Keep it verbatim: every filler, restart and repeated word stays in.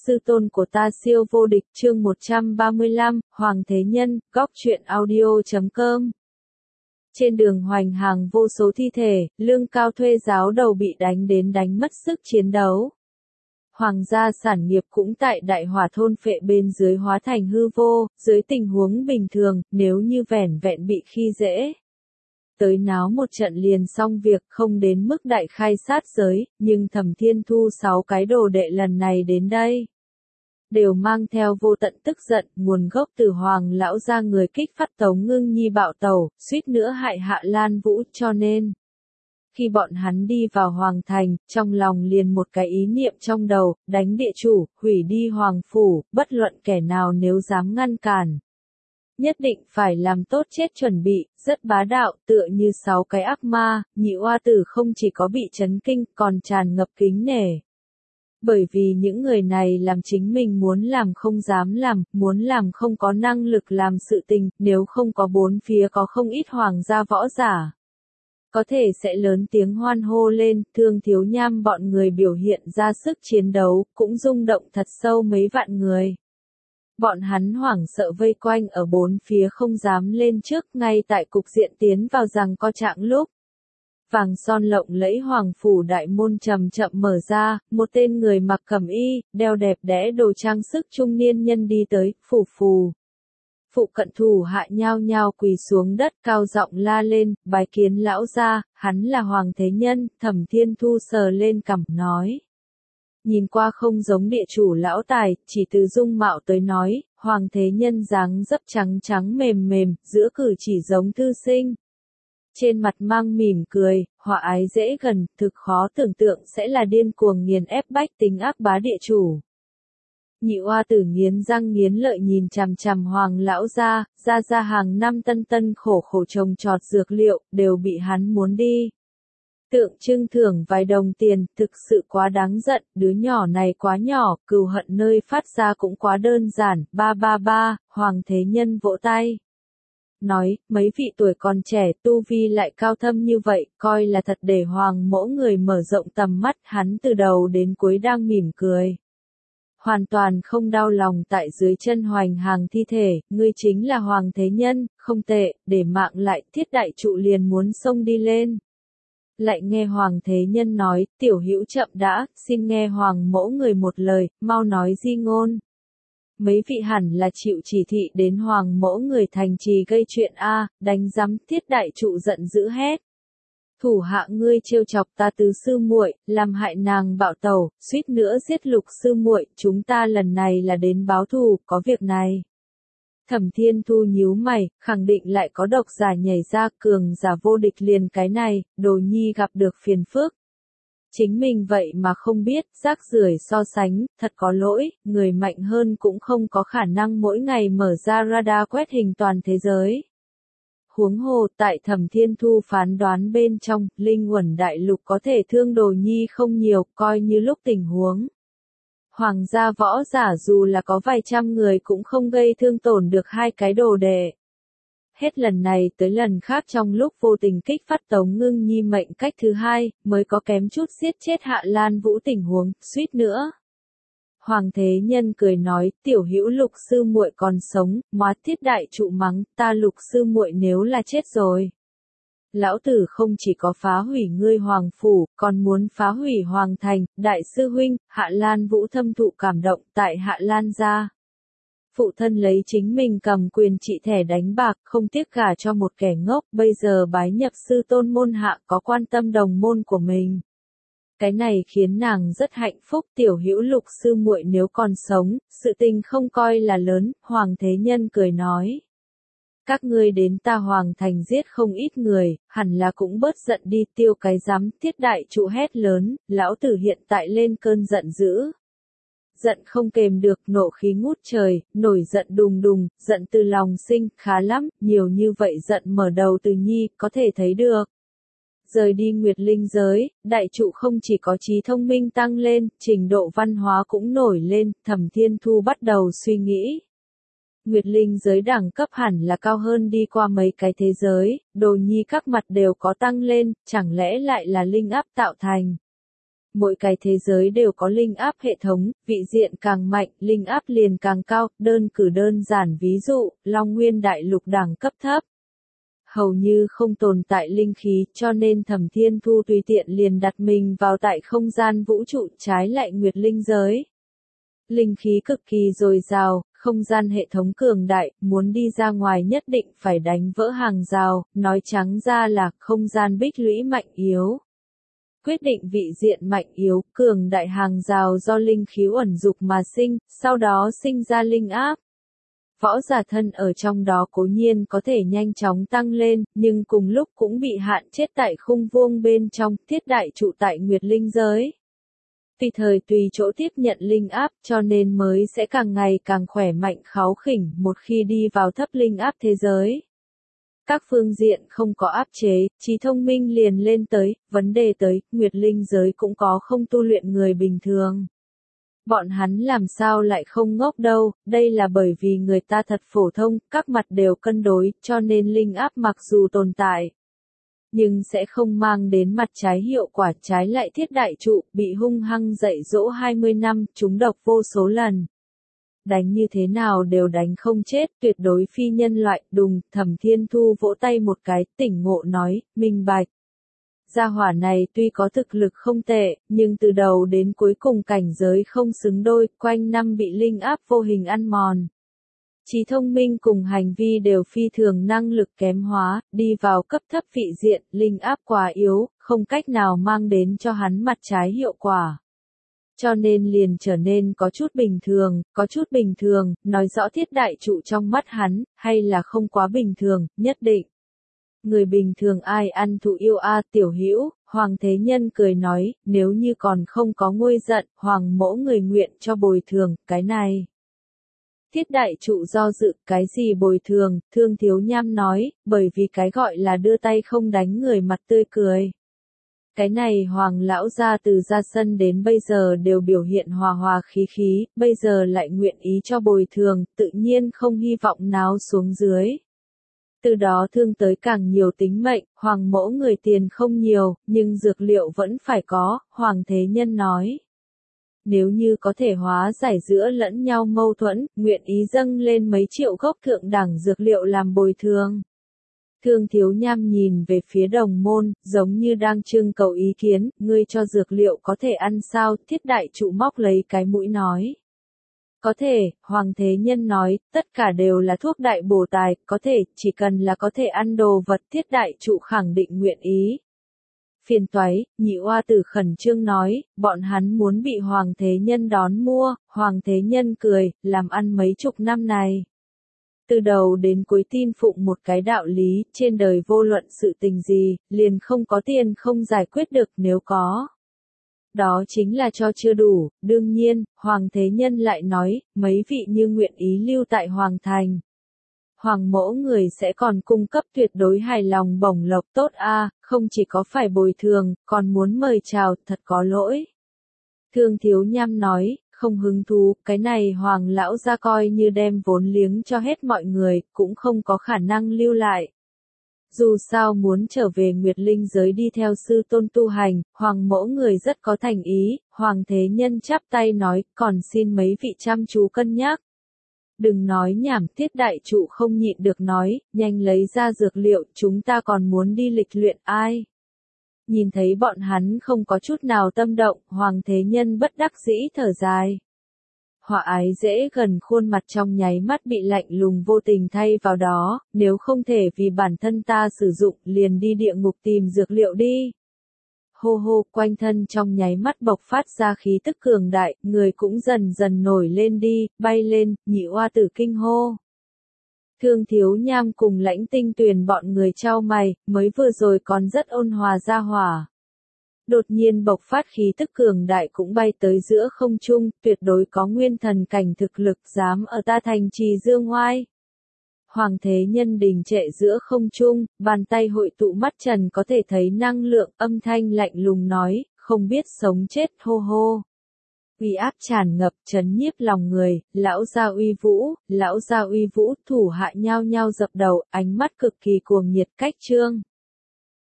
sư tôn của ta siêu vô địch chương một trăm ba mươi lăm, Hoàng Thế Nhân, góc truyện audio chấm com. Trên đường hoành hàng vô số thi thể, lương cao thuê giáo đầu bị đánh đến đánh mất sức chiến đấu. Hoàng gia sản nghiệp cũng tại đại hỏa thôn phệ bên dưới hóa thành hư vô, dưới tình huống bình thường, nếu như vẻn vẹn bị khi dễ. Tới náo một trận liền xong việc, không đến mức đại khai sát giới, nhưng Thẩm Thiên Thu sáu cái đồ đệ lần này đến đây đều mang theo vô tận tức giận, nguồn gốc từ Hoàng lão gia người kích phát Tống Ngưng Nhi bạo tẩu, suýt nữa hại Hạ Lan Vũ, cho nên khi bọn hắn đi vào Hoàng thành, trong lòng liền một cái ý niệm trong đầu, đánh địa chủ, hủy đi Hoàng phủ, bất luận kẻ nào nếu dám ngăn cản, nhất định phải làm tốt chết chuẩn bị, rất bá đạo, tựa như sáu cái ác ma. Nhị oa tử không chỉ có bị chấn kinh, còn tràn ngập kính nể. Bởi vì những người này làm chính mình muốn làm không dám làm, muốn làm không có năng lực làm sự tình, nếu không có bốn phía có không ít hoàng gia võ giả, có thể sẽ lớn tiếng hoan hô lên. Thương Thiếu Nham bọn người biểu hiện ra sức chiến đấu, cũng rung động thật sâu mấy vạn người. Bọn hắn hoảng sợ vây quanh ở bốn phía không dám lên trước, ngay tại cục diện tiến vào rằng co trạng lúc. Vàng son lộng lẫy Hoàng phủ đại môn chậm chậm mở ra, một tên người mặc cẩm y, đeo đẹp đẽ đồ trang sức trung niên nhân đi tới, phù phù. Phụ cận thủ hạ nhao nhao quỳ xuống đất cao giọng la lên, bái kiến lão gia, hắn là Hoàng Thế Nhân. Thẩm Thiên Thu sờ lên cằm nói. Nhìn qua không giống địa chủ lão tài, chỉ từ dung mạo tới nói, Hoàng Thế Nhân dáng dấp trắng trắng mềm mềm, giữa cử chỉ giống thư sinh. Trên mặt mang mỉm cười, hòa ái dễ gần, thực khó tưởng tượng sẽ là điên cuồng nghiền ép bách tính ác bá địa chủ. Nhị oa tử nghiến răng nghiến lợi nhìn chằm chằm Hoàng lão gia, gia gia hàng năm tân tân khổ khổ trồng trọt dược liệu, đều bị hắn muốn đi. Tượng trưng thưởng vài đồng tiền, thực sự quá đáng giận, đứa nhỏ này quá nhỏ, cừu hận nơi phát ra cũng quá đơn giản. Ba ba ba, Hoàng Thế Nhân vỗ tay. Nói, mấy vị tuổi còn trẻ, tu vi lại cao thâm như vậy, coi là thật để Hoàng mỗ người mở rộng tầm mắt. Hắn từ đầu đến cuối đang mỉm cười, hoàn toàn không đau lòng tại dưới chân hoành hàng thi thể. Ngươi chính là Hoàng Thế Nhân, không tệ, để mạng lại. Thiết đại trụ liền muốn xông đi lên. Lại nghe Hoàng Thế Nhân nói, tiểu hữu chậm đã, xin nghe Hoàng mỗ người một lời, mau nói di ngôn. Mấy vị hẳn là chịu chỉ thị đến Hoàng mỗ người thành trì gây chuyện a. Đánh rắm. Thiết đại trụ giận dữ hét. Thủ hạ ngươi trêu chọc ta tứ sư muội, làm hại nàng bạo tẩu, suýt nữa giết Lục sư muội, chúng ta lần này là đến báo thù, có việc này. Thẩm Thiên Thu nhíu mày, khẳng định lại có độc giả nhảy ra, cường giả vô địch liền cái này, Đồ Nhi gặp được phiền phức. Chính mình vậy mà không biết, rác rưởi so sánh, thật có lỗi, người mạnh hơn cũng không có khả năng mỗi ngày mở ra radar quét hình toàn thế giới. Huống hồ, tại Thẩm Thiên Thu phán đoán bên trong, linh uẩn đại lục có thể thương Đồ Nhi không nhiều, coi như lúc tình huống. Hoàng gia võ giả dù là có vài trăm người cũng không gây thương tổn được hai cái đồ đệ. Hết lần này tới lần khác trong lúc vô tình kích phát Tống Ngưng Nhi mệnh cách thứ hai, mới có kém chút giết chết Hạ Lan Vũ tình huống, suýt nữa. Hoàng Thế Nhân cười nói, tiểu hữu Lục sư muội còn sống, móa. Thiết đại trụ mắng, ta Lục sư muội nếu là chết rồi. Lão tử không chỉ có phá hủy ngươi Hoàng phủ, còn muốn phá hủy Hoàng thành. Đại sư huynh, Hạ Lan Vũ thâm thụ cảm động, tại Hạ Lan gia. Phụ thân lấy chính mình cầm quyền trị thẻ đánh bạc, không tiếc gả cho một kẻ ngốc, bây giờ bái nhập sư tôn môn hạ, có quan tâm đồng môn của mình. Cái này khiến nàng rất hạnh phúc. Tiểu hữu Lục sư muội nếu còn sống, sự tình không coi là lớn. Hoàng Thế Nhân cười nói. Các ngươi đến ta Hoàng thành giết không ít người, hẳn là cũng bớt giận đi. Tiêu cái rắm. Thiết đại trụ hét lớn, lão tử hiện tại lên cơn giận dữ. Giận không kềm được, nộ khí ngút trời, nổi giận đùng đùng, giận từ lòng sinh, khá lắm, nhiều như vậy giận mở đầu từ Nhi, có thể thấy được. Rời đi Nguyệt Linh giới, đại trụ không chỉ có trí thông minh tăng lên, trình độ văn hóa cũng nổi lên. Thẩm Thiên Thu bắt đầu suy nghĩ. Nguyệt Linh giới đẳng cấp hẳn là cao hơn đi qua mấy cái thế giới, Đồ Nhi các mặt đều có tăng lên, chẳng lẽ lại là linh áp tạo thành. Mỗi cái thế giới đều có linh áp hệ thống, vị diện càng mạnh, linh áp liền càng cao, đơn cử đơn giản ví dụ, Long Nguyên Đại Lục đẳng cấp thấp. Hầu như không tồn tại linh khí, cho nên Thẩm Thiên Thu tùy tiện liền đặt mình vào tại không gian vũ trụ trái lại Nguyệt Linh giới. Linh khí cực kỳ dồi dào, không gian hệ thống cường đại, muốn đi ra ngoài nhất định phải đánh vỡ hàng rào, nói trắng ra là không gian bích lũy mạnh yếu. Quyết định vị diện mạnh yếu, cường đại hàng rào do linh khí ẩn dục mà sinh, sau đó sinh ra linh áp. Võ giả thân ở trong đó cố nhiên có thể nhanh chóng tăng lên, nhưng cùng lúc cũng bị hạn chết tại khung vuông bên trong, thiết đại trụ tại Nguyệt Linh giới. Tùy thời tùy chỗ tiếp nhận linh áp cho nên mới sẽ càng ngày càng khỏe mạnh kháu khỉnh một khi đi vào thấp linh áp thế giới. Các phương diện không có áp chế, trí thông minh liền lên tới, vấn đề tới, Nguyệt Linh giới cũng có không tu luyện người bình thường. Bọn hắn làm sao lại không ngốc đâu, đây là bởi vì người ta thật phổ thông, các mặt đều cân đối, cho nên linh áp mặc dù tồn tại, nhưng sẽ không mang đến mặt trái hiệu quả, trái lại thiết đại trụ, bị hung hăng dạy dỗ hai mươi năm, trúng độc vô số lần. Đánh như thế nào đều đánh không chết, tuyệt đối phi nhân loại, đùng, Thẩm Thiên Thu vỗ tay một cái, tỉnh ngộ nói, minh bạch. Gia hỏa này tuy có thực lực không tệ, nhưng từ đầu đến cuối cùng cảnh giới không xứng đôi, quanh năm bị linh áp vô hình ăn mòn. Trí thông minh cùng hành vi đều phi thường năng lực kém hóa, đi vào cấp thấp vị diện, linh áp quá yếu, không cách nào mang đến cho hắn mặt trái hiệu quả. Cho nên liền trở nên có chút bình thường, có chút bình thường, nói rõ thiết đại trụ trong mắt hắn, hay là không quá bình thường, nhất định. Người bình thường ai ăn thụ yêu a tiểu hữu, Hoàng Thế Nhân cười nói, nếu như còn không có nguôi giận, Hoàng mỗ người nguyện cho bồi thường, cái này. Thiết đại trụ do dự, cái gì bồi thường, Thương Thiếu Nham nói, bởi vì cái gọi là đưa tay không đánh người mặt tươi cười. Cái này Hoàng lão gia từ ra sân đến bây giờ đều biểu hiện hòa hòa khí khí, bây giờ lại nguyện ý cho bồi thường, tự nhiên không hy vọng náo xuống dưới. Từ đó thương tới càng nhiều tính mệnh, Hoàng mỗ người tiền không nhiều, nhưng dược liệu vẫn phải có, Hoàng Thế Nhân nói. Nếu như có thể hóa giải giữa lẫn nhau mâu thuẫn, nguyện ý dâng lên mấy triệu gốc thượng đẳng dược liệu làm bồi thường. Thương Thiếu Nham nhìn về phía Đồng Môn, giống như đang trưng cầu ý kiến, ngươi cho dược liệu có thể ăn sao, thiết đại trụ móc lấy cái mũi nói. Có thể, Hoàng Thế Nhân nói, tất cả đều là thuốc đại bổ tài, có thể, chỉ cần là có thể ăn đồ vật thiết đại trụ khẳng định nguyện ý. Phiền toái, nhị oa tử khẩn trương nói, bọn hắn muốn bị Hoàng Thế Nhân đón mua, Hoàng Thế Nhân cười, làm ăn mấy chục năm này. Từ đầu đến cuối tin phụng một cái đạo lý, trên đời vô luận sự tình gì, liền không có tiền không giải quyết được nếu có. Đó chính là cho chưa đủ, đương nhiên, Hoàng Thế Nhân lại nói, mấy vị như nguyện ý lưu tại Hoàng Thành. Hoàng mỗ người sẽ còn cung cấp tuyệt đối hài lòng bổng lộc tốt a, không chỉ có phải bồi thường, còn muốn mời chào, thật có lỗi. Thương Thiếu Nham nói, không hứng thú, cái này Hoàng lão gia coi như đem vốn liếng cho hết mọi người, cũng không có khả năng lưu lại. Dù sao muốn trở về Nguyệt Linh giới đi theo sư tôn tu hành, Hoàng mỗ người rất có thành ý, Hoàng Thế Nhân chắp tay nói, còn xin mấy vị chăm chú cân nhắc. Đừng nói nhảm, thiết đại trụ không nhịn được nói, nhanh lấy ra dược liệu, chúng ta còn muốn đi lịch luyện ai. Nhìn thấy bọn hắn không có chút nào tâm động, Hoàng Thế Nhân bất đắc dĩ thở dài. Họa ái dễ gần khuôn mặt trong nháy mắt bị lạnh lùng vô tình thay vào đó, nếu không thể vì bản thân ta sử dụng, liền đi địa ngục tìm dược liệu đi. Hô hô, quanh thân trong nháy mắt bộc phát ra khí tức cường đại, người cũng dần dần nổi lên đi, bay lên, nhị oa tử kinh hô. Thương Thiếu Nham cùng Lãnh Tinh Tuyền bọn người trao mày, mới vừa rồi còn rất ôn hòa ra hỏa. Đột nhiên bộc phát khí tức cường đại cũng bay tới giữa không trung, tuyệt đối có nguyên thần cảnh thực lực dám ở ta thành trì dương oai. Hoàng Thế Nhân đình trệ giữa không trung, bàn tay hội tụ mắt trần có thể thấy năng lượng, âm thanh lạnh lùng nói, không biết sống chết hô hô. Uy áp tràn ngập trấn nhiếp lòng người, lão gia uy vũ, lão gia uy vũ, thủ hạ nhao nhao dập đầu, ánh mắt cực kỳ cuồng nhiệt cách trương.